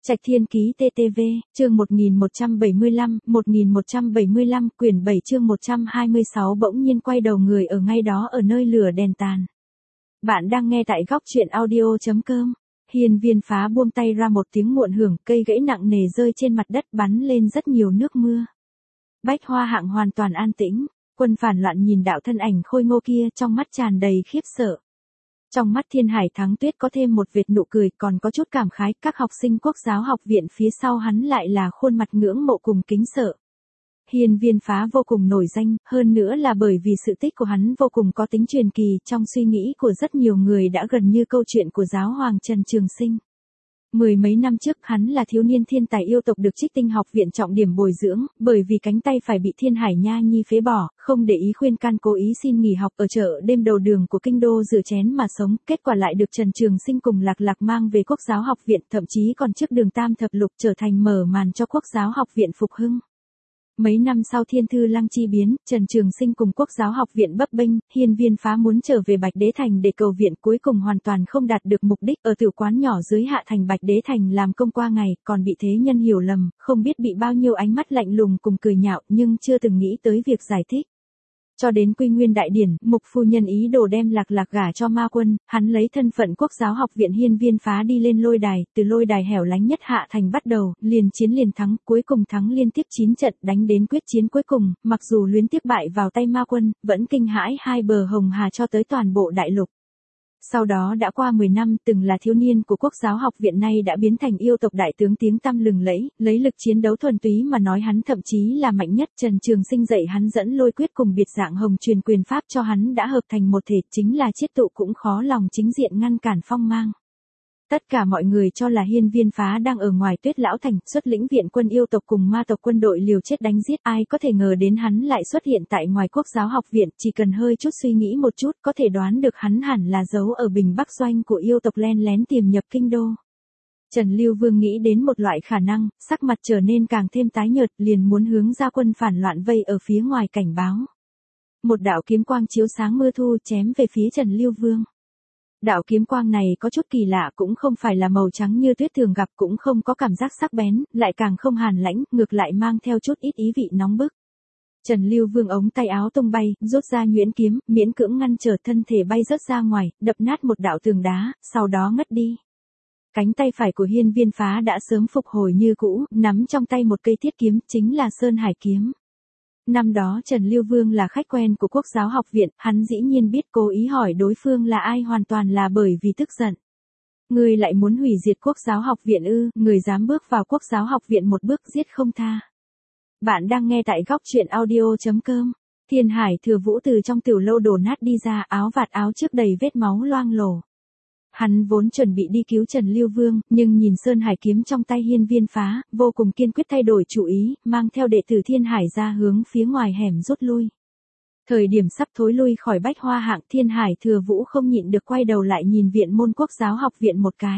Trạch Thiên Ký TTV, chương 1175, quyển 7 chương 126 bỗng nhiên quay đầu người ở ngay đó ở nơi lửa đèn tàn. Bạn đang nghe tại góc truyện audio.com. Hiên Viên Phá buông tay ra một tiếng muộn hưởng, cây gãy nặng nề rơi trên mặt đất bắn lên rất nhiều nước mưa. Bách Hoa Hạng hoàn toàn an tĩnh, Quân phản loạn nhìn đạo thân ảnh khôi ngô kia trong mắt tràn đầy khiếp sợ. Trong mắt Thiên Hải Thắng Tuyết có thêm một vệt nụ cười, còn có chút cảm khái, các học sinh Quốc giáo học viện phía sau hắn lại là khuôn mặt ngưỡng mộ cùng kính sợ. Hiên Viên Phá vô cùng nổi danh, hơn nữa là bởi vì sự tích của hắn vô cùng có tính truyền kỳ, trong suy nghĩ của rất nhiều người đã gần như câu chuyện của giáo hoàng Trần Trường Sinh. Mười mấy năm trước hắn là thiếu niên thiên tài yêu tộc được Trích Tinh học viện trọng điểm bồi dưỡng, bởi vì cánh tay phải bị Thiên Hải Nha Nhi phế bỏ, không để ý khuyên can cố ý xin nghỉ học ở chợ đêm đầu đường của kinh đô rửa chén mà sống, kết quả lại được Trần Trường Sinh cùng Lạc Lạc mang về Quốc giáo học viện, thậm chí còn trước đường tam thập lục trở thành mở màn cho Quốc giáo học viện phục hưng. Mấy năm sau Thiên Thư Lăng chi biến, Trần Trường Sinh cùng Quốc giáo học viện bấp bênh, Hiên Viên Phá muốn trở về Bạch Đế Thành để cầu viện, cuối cùng hoàn toàn không đạt được mục đích, ở tiểu quán nhỏ dưới hạ thành Bạch Đế Thành làm công qua ngày, còn bị thế nhân hiểu lầm, không biết bị bao nhiêu ánh mắt lạnh lùng cùng cười nhạo, nhưng chưa từng nghĩ tới việc giải thích. Cho đến Quy Nguyên đại điển, Mục phu nhân ý đồ đem Lạc Lạc gả cho Ma Quân, hắn lấy thân phận Quốc giáo học viện Hiên Viên Phá đi lên lôi đài, từ lôi đài hẻo lánh nhất hạ thành bắt đầu, liền chiến liền thắng, cuối cùng thắng liên tiếp 9 trận, đánh đến quyết chiến cuối cùng, mặc dù luyến tiếc bại vào tay Ma Quân, vẫn kinh hãi hai bờ hồng hà cho tới toàn bộ đại lục. Sau đó đã qua 10 năm, từng là thiếu niên của Quốc giáo học viện nay đã biến thành yêu tộc đại tướng tiếng tăm lừng lẫy, lấy lực chiến đấu thuần túy mà nói hắn thậm chí là mạnh nhất. Trần Trường Sinh dạy hắn dẫn lôi quyết cùng biệt dạng hồng truyền quyền pháp cho hắn đã hợp thành một thể, chính là chiết tụ cũng khó lòng chính diện ngăn cản phong mang. Tất cả mọi người cho là Hiên Viên Phá đang ở ngoài Tuyết Lão Thành, xuất lĩnh viện quân yêu tộc cùng ma tộc quân đội liều chết đánh giết, ai có thể ngờ đến hắn lại xuất hiện tại ngoài Quốc giáo học viện, chỉ cần hơi chút suy nghĩ một chút có thể đoán được hắn hẳn là giấu ở Bình Bắc doanh của yêu tộc len lén tiềm nhập kinh đô. Trần Lưu Vương nghĩ đến một loại khả năng, sắc mặt trở nên càng thêm tái nhợt, liền muốn hướng ra quân phản loạn vây ở phía ngoài cảnh báo. Một đạo kiếm quang chiếu sáng mưa thu chém về phía Trần Lưu Vương. Đạo kiếm quang này có chút kỳ lạ, cũng không phải là màu trắng như tuyết thường gặp, cũng không có cảm giác sắc bén, lại càng không hàn lãnh, ngược lại mang theo chút ít ý vị nóng bức. Trần Lưu Vương ống tay áo tung bay, rút ra nhuyễn kiếm, miễn cưỡng ngăn trở thân thể bay rớt ra ngoài, đập nát một đạo tường đá, sau đó ngất đi. Cánh tay phải của Hiên Viên Phá đã sớm phục hồi như cũ, nắm trong tay một cây thiết kiếm, chính là Sơn Hải kiếm. Năm đó Trần Lưu Vương là khách quen của Quốc giáo học viện, hắn dĩ nhiên biết cố ý hỏi đối phương là ai hoàn toàn là bởi vì tức giận. Người lại muốn hủy diệt Quốc giáo học viện ư, người dám bước vào Quốc giáo học viện một bước giết không tha. Bạn đang nghe tại góc truyện audio.com. Thiên Hải Thừa Vũ từ trong tiểu lâu đổ nát đi ra, áo vạt áo trước đầy vết máu loang lổ. Hắn vốn chuẩn bị đi cứu Trần Lưu Vương, nhưng nhìn Sơn Hải kiếm trong tay Hiên Viên Phá, vô cùng kiên quyết thay đổi chủ ý, mang theo đệ tử Thiên Hải ra hướng phía ngoài hẻm rút lui. Thời điểm sắp thối lui khỏi Bách Hoa Hạng, Thiên Hải Thừa Vũ không nhịn được quay đầu lại nhìn viện môn Quốc giáo học viện một cái.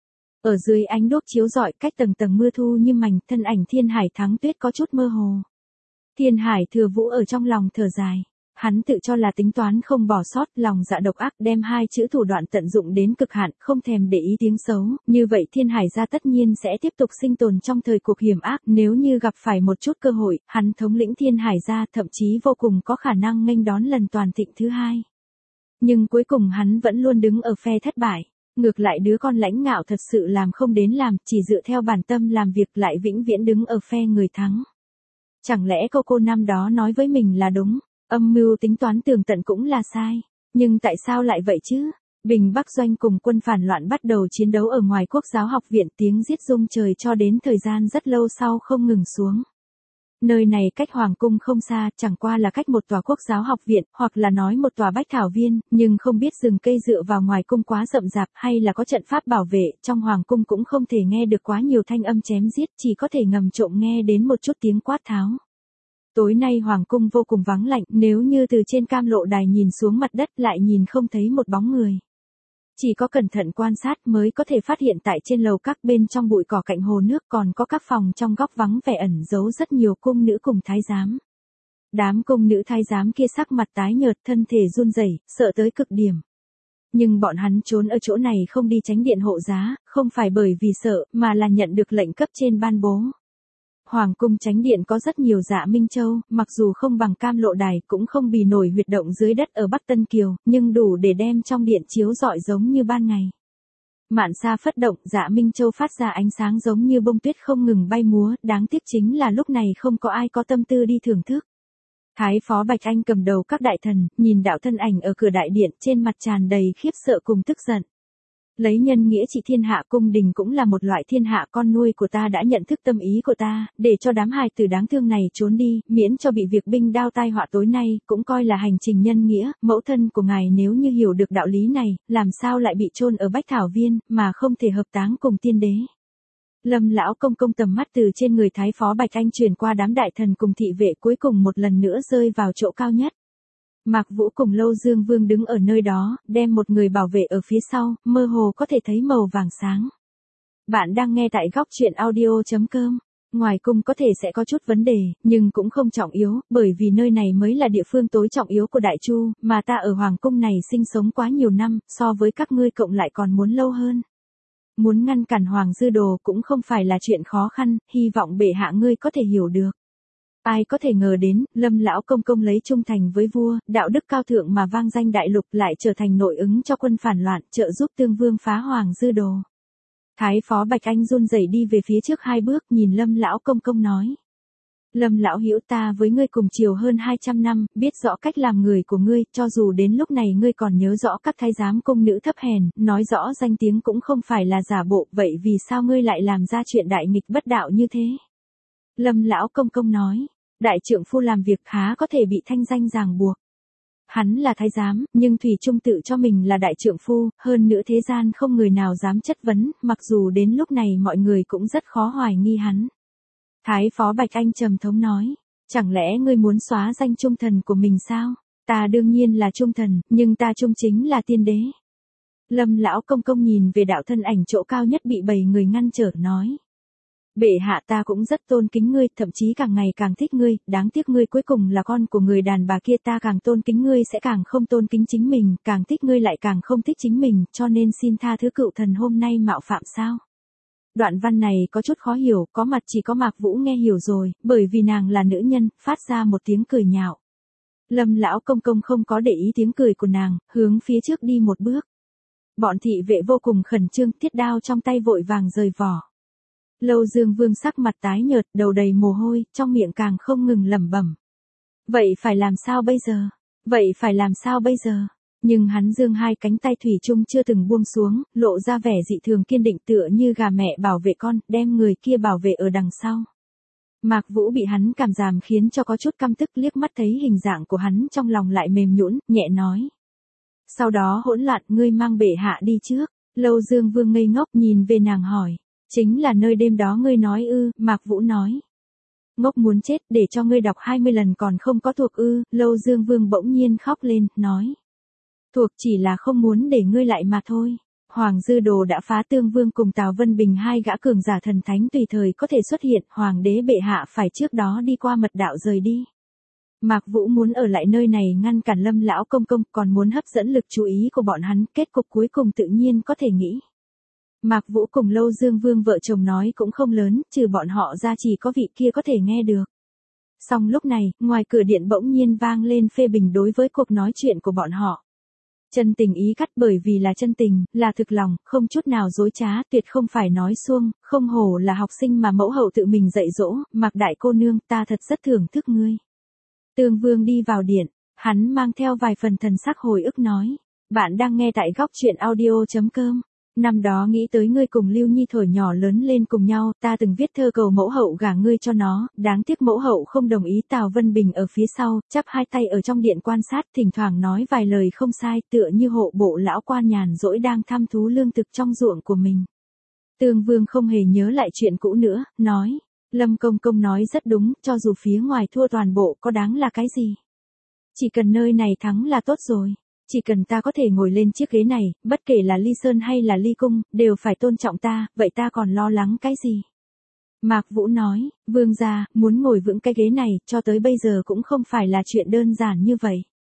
Ở dưới ánh đuốc chiếu rọi, cách tầng tầng mưa thu như mảnh, thân ảnh Thiên Hải Thắng Tuyết có chút mơ hồ. Thiên Hải Thừa Vũ ở trong lòng thở dài. Hắn tự cho là tính toán không bỏ sót, lòng dạ độc ác, đem hai chữ thủ đoạn tận dụng đến cực hạn, không thèm để ý tiếng xấu, như vậy Thiên Hải gia tất nhiên sẽ tiếp tục sinh tồn trong thời cuộc hiểm ác, nếu như gặp phải một chút cơ hội, hắn thống lĩnh Thiên Hải gia thậm chí vô cùng có khả năng nghênh đón lần toàn thịnh thứ hai. Nhưng cuối cùng hắn vẫn luôn đứng ở phe thất bại, ngược lại đứa con lãnh ngạo thật sự làm không đến làm, chỉ dựa theo bản tâm làm việc lại vĩnh viễn đứng ở phe người thắng. Chẳng lẽ cô năm đó nói với mình là đúng? Âm mưu tính toán tường tận cũng là sai. Nhưng tại sao lại vậy chứ? Bình Bắc doanh cùng quân phản loạn bắt đầu chiến đấu ở ngoài Quốc giáo học viện, tiếng giết rung trời cho đến thời gian rất lâu sau không ngừng xuống. Nơi này cách Hoàng cung không xa, chẳng qua là cách một tòa Quốc giáo học viện, hoặc là nói một tòa bách thảo viên, nhưng không biết rừng cây dựa vào ngoài cung quá rậm rạp hay là có trận pháp bảo vệ, trong Hoàng cung cũng không thể nghe được quá nhiều thanh âm chém giết, chỉ có thể ngầm trộm nghe đến một chút tiếng quát tháo. Tối nay Hoàng cung vô cùng vắng lạnh, nếu như từ trên cam lộ đài nhìn xuống mặt đất lại nhìn không thấy một bóng người. Chỉ có cẩn thận quan sát mới có thể phát hiện tại trên lầu các bên trong bụi cỏ cạnh hồ nước còn có các phòng trong góc vắng vẻ ẩn giấu rất nhiều cung nữ cùng thái giám. Đám cung nữ thái giám kia sắc mặt tái nhợt, thân thể run rẩy, sợ tới cực điểm. Nhưng bọn hắn trốn ở chỗ này không đi tránh điện hộ giá, không phải bởi vì sợ, mà là nhận được lệnh cấp trên ban bố. Hoàng cung Chánh điện có rất nhiều Dạ Minh Châu, mặc dù không bằng Cam Lộ Đài, cũng không bì nổi huyệt động dưới đất ở Bắc Tân Kiều, nhưng đủ để đem trong điện chiếu rọi giống như ban ngày. Mạn sa phất động, Dạ Minh Châu phát ra ánh sáng giống như bông tuyết không ngừng bay múa, đáng tiếc chính là lúc này không có ai có tâm tư đi thưởng thức. Thái phó Bạch Anh cầm đầu các đại thần, nhìn đạo thân ảnh ở cửa đại điện, trên mặt tràn đầy khiếp sợ cùng tức giận. Lấy nhân nghĩa trị thiên hạ, cung đình cũng là một loại thiên hạ, con nuôi của ta đã nhận thức tâm ý của ta, để cho đám hài tử đáng thương này trốn đi, miễn cho bị việc binh đao tai họa tối nay, cũng coi là hành trình nhân nghĩa. Mẫu thân của ngài nếu như hiểu được đạo lý này, làm sao lại bị chôn ở Bách Thảo Viên, mà không thể hợp táng cùng tiên đế. Lâm lão công công tầm mắt từ trên người Thái phó Bạch Anh truyền qua đám đại thần cùng thị vệ, cuối cùng một lần nữa rơi vào chỗ cao nhất. Mạc Vũ cùng Lâu Dương Vương đứng ở nơi đó, đem một người bảo vệ ở phía sau, mơ hồ có thể thấy màu vàng sáng. Bạn đang nghe tại góc truyện audio.com. Ngoài cung có thể sẽ có chút vấn đề, nhưng cũng không trọng yếu, bởi vì nơi này mới là địa phương tối trọng yếu của Đại Chu, mà ta ở Hoàng cung này sinh sống quá nhiều năm, so với các ngươi cộng lại còn muốn lâu hơn. Muốn ngăn cản Hoàng Dư Đồ cũng không phải là chuyện khó khăn, hy vọng bệ hạ ngươi có thể hiểu được. Ai có thể ngờ đến, Lâm lão công công lấy trung thành với vua, đạo đức cao thượng mà vang danh đại lục, lại trở thành nội ứng cho quân phản loạn, trợ giúp Tương Vương phá Hoàng Dư Đồ. Thái phó Bạch Anh run rẩy đi về phía trước 2 bước, nhìn Lâm lão công công nói. Lâm lão hữu, ta với ngươi cùng chiều hơn 200 năm, biết rõ cách làm người của ngươi, cho dù đến lúc này ngươi còn nhớ rõ các thái giám cung nữ thấp hèn, nói rõ danh tiếng cũng không phải là giả bộ, vậy vì sao ngươi lại làm ra chuyện đại nghịch bất đạo như thế? Lâm lão công công nói, đại trượng phu làm việc khá có thể bị thanh danh ràng buộc. Hắn là thái giám, nhưng thủy chung tự cho mình là đại trượng phu, hơn nữa thế gian không người nào dám chất vấn, mặc dù đến lúc này mọi người cũng rất khó hoài nghi hắn. Thái phó Bạch Anh trầm thống nói, chẳng lẽ ngươi muốn xóa danh trung thần của mình sao? Ta đương nhiên là trung thần, nhưng ta trung chính là tiên đế. Lâm lão công công nhìn về đạo thân ảnh chỗ cao nhất bị bầy người ngăn trở, nói. Bệ hạ, ta cũng rất tôn kính ngươi, thậm chí càng ngày càng thích ngươi, đáng tiếc ngươi cuối cùng là con của người đàn bà kia, ta càng tôn kính ngươi sẽ càng không tôn kính chính mình, càng thích ngươi lại càng không thích chính mình, cho nên xin tha thứ cựu thần hôm nay mạo phạm sao. Đoạn văn này có chút khó hiểu, có mặt chỉ có Mạc Vũ nghe hiểu rồi, bởi vì nàng là nữ nhân, phát ra một tiếng cười nhạo. Lâm lão công công không có để ý tiếng cười của nàng, hướng phía trước đi một bước. Bọn thị vệ vô cùng khẩn trương, thiết đao trong tay vội vàng rời vỏ. Lâu Dương Vương sắc mặt tái nhợt, đầu đầy mồ hôi, trong miệng càng không ngừng lẩm bẩm. Vậy phải làm sao bây giờ? Vậy phải làm sao bây giờ? Nhưng hắn giương 2 cánh tay thủy chung chưa từng buông xuống, lộ ra vẻ dị thường kiên định, tựa như gà mẹ bảo vệ con, đem người kia bảo vệ ở đằng sau. Mạc Vũ bị hắn cảm giảm khiến cho có chút căm tức, liếc mắt thấy hình dạng của hắn trong lòng lại mềm nhũn, nhẹ nói. Sau đó hỗn loạn, ngươi mang bệ hạ đi trước. Lâu Dương Vương ngây ngốc nhìn về nàng hỏi. Chính là nơi đêm đó ngươi nói ư? Mạc Vũ nói. Ngốc muốn chết, để cho ngươi đọc 20 lần còn không có thuộc ư? Lâu Dương Vương bỗng nhiên khóc lên, nói. Thuộc chỉ là không muốn để ngươi lại mà thôi. Hoàng Dư Đồ đã phá Tương Vương cùng Tào Vân Bình 2 gã cường giả thần thánh tùy thời có thể xuất hiện, Hoàng đế bệ hạ phải trước đó đi qua mật đạo rời đi. Mạc Vũ muốn ở lại nơi này ngăn cản Lâm lão công công, còn muốn hấp dẫn lực chú ý của bọn hắn, kết cục cuối cùng tự nhiên có thể nghĩ. Mạc Vũ cùng Lâu Dương Vương vợ chồng nói cũng không lớn, trừ bọn họ ra chỉ có vị kia có thể nghe được. Song lúc này, ngoài cửa điện bỗng nhiên vang lên phê bình đối với cuộc nói chuyện của bọn họ. Chân tình ý cắt, bởi vì là chân tình, là thực lòng, không chút nào dối trá, tuyệt không phải nói suông, không hổ là học sinh mà mẫu hậu tự mình dạy dỗ. Mạc đại cô nương, ta thật rất thưởng thức ngươi. Tương Vương đi vào điện, hắn mang theo vài phần thần sắc hồi ức nói. Bạn đang nghe tại góc truyện audio.com. Năm đó nghĩ tới ngươi cùng Lưu Nhi thổi nhỏ lớn lên cùng nhau, ta từng viết thơ cầu mẫu hậu gả ngươi cho nó, đáng tiếc mẫu hậu không đồng ý. Tào Vân Bình ở phía sau, chắp 2 tay ở trong điện quan sát, thỉnh thoảng nói vài lời không sai, tựa như hộ bộ lão quan nhàn rỗi đang thăm thú lương thực trong ruộng của mình. Tương Vương không hề nhớ lại chuyện cũ nữa, nói, Lâm công công nói rất đúng, cho dù phía ngoài thua toàn bộ có đáng là cái gì. Chỉ cần nơi này thắng là tốt rồi. Chỉ cần ta có thể ngồi lên chiếc ghế này, bất kể là Ly Sơn hay là Ly Cung, đều phải tôn trọng ta, vậy ta còn lo lắng cái gì? Mạc Vũ nói, Vương gia, muốn ngồi vững cái ghế này, cho tới bây giờ cũng không phải là chuyện đơn giản như vậy.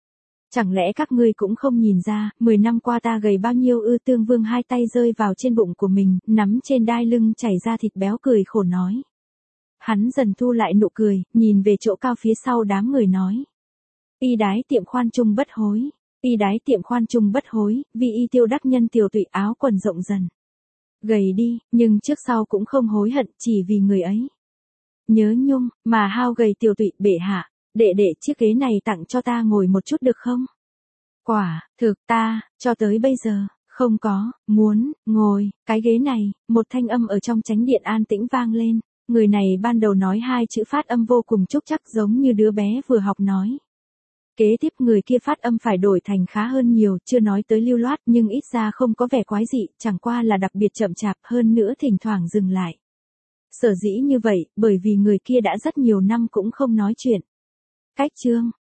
Chẳng lẽ các ngươi cũng không nhìn ra, 10 năm qua ta gầy bao nhiêu ư? Tương Vương hai tay rơi vào trên bụng của mình, nắm trên đai lưng chảy ra thịt béo cười khổ nói. Hắn dần thu lại nụ cười, nhìn về chỗ cao phía sau đám người nói. Y đái tiệm khoan trung bất hối. Y đái tiệm khoan trung bất hối, vì y tiêu đắc nhân tiểu tụy áo quần rộng dần. Gầy đi, nhưng trước sau cũng không hối hận chỉ vì người ấy. Nhớ nhung, mà hao gầy tiểu tụy bệ hạ, đệ chiếc ghế này tặng cho ta ngồi một chút được không? Quả, thực ta, cho tới bây giờ, không có, muốn, ngồi, cái ghế này, một thanh âm ở trong chánh điện an tĩnh vang lên. Người này ban đầu nói hai chữ phát âm vô cùng trúc chắc giống như đứa bé vừa học nói. Kế tiếp người kia phát âm phải đổi thành khá hơn nhiều, chưa nói tới lưu loát nhưng ít ra không có vẻ quái dị, chẳng qua là đặc biệt chậm chạp hơn nữa thỉnh thoảng dừng lại. Sở dĩ như vậy, bởi vì người kia đã rất nhiều năm cũng không nói chuyện. Cách chương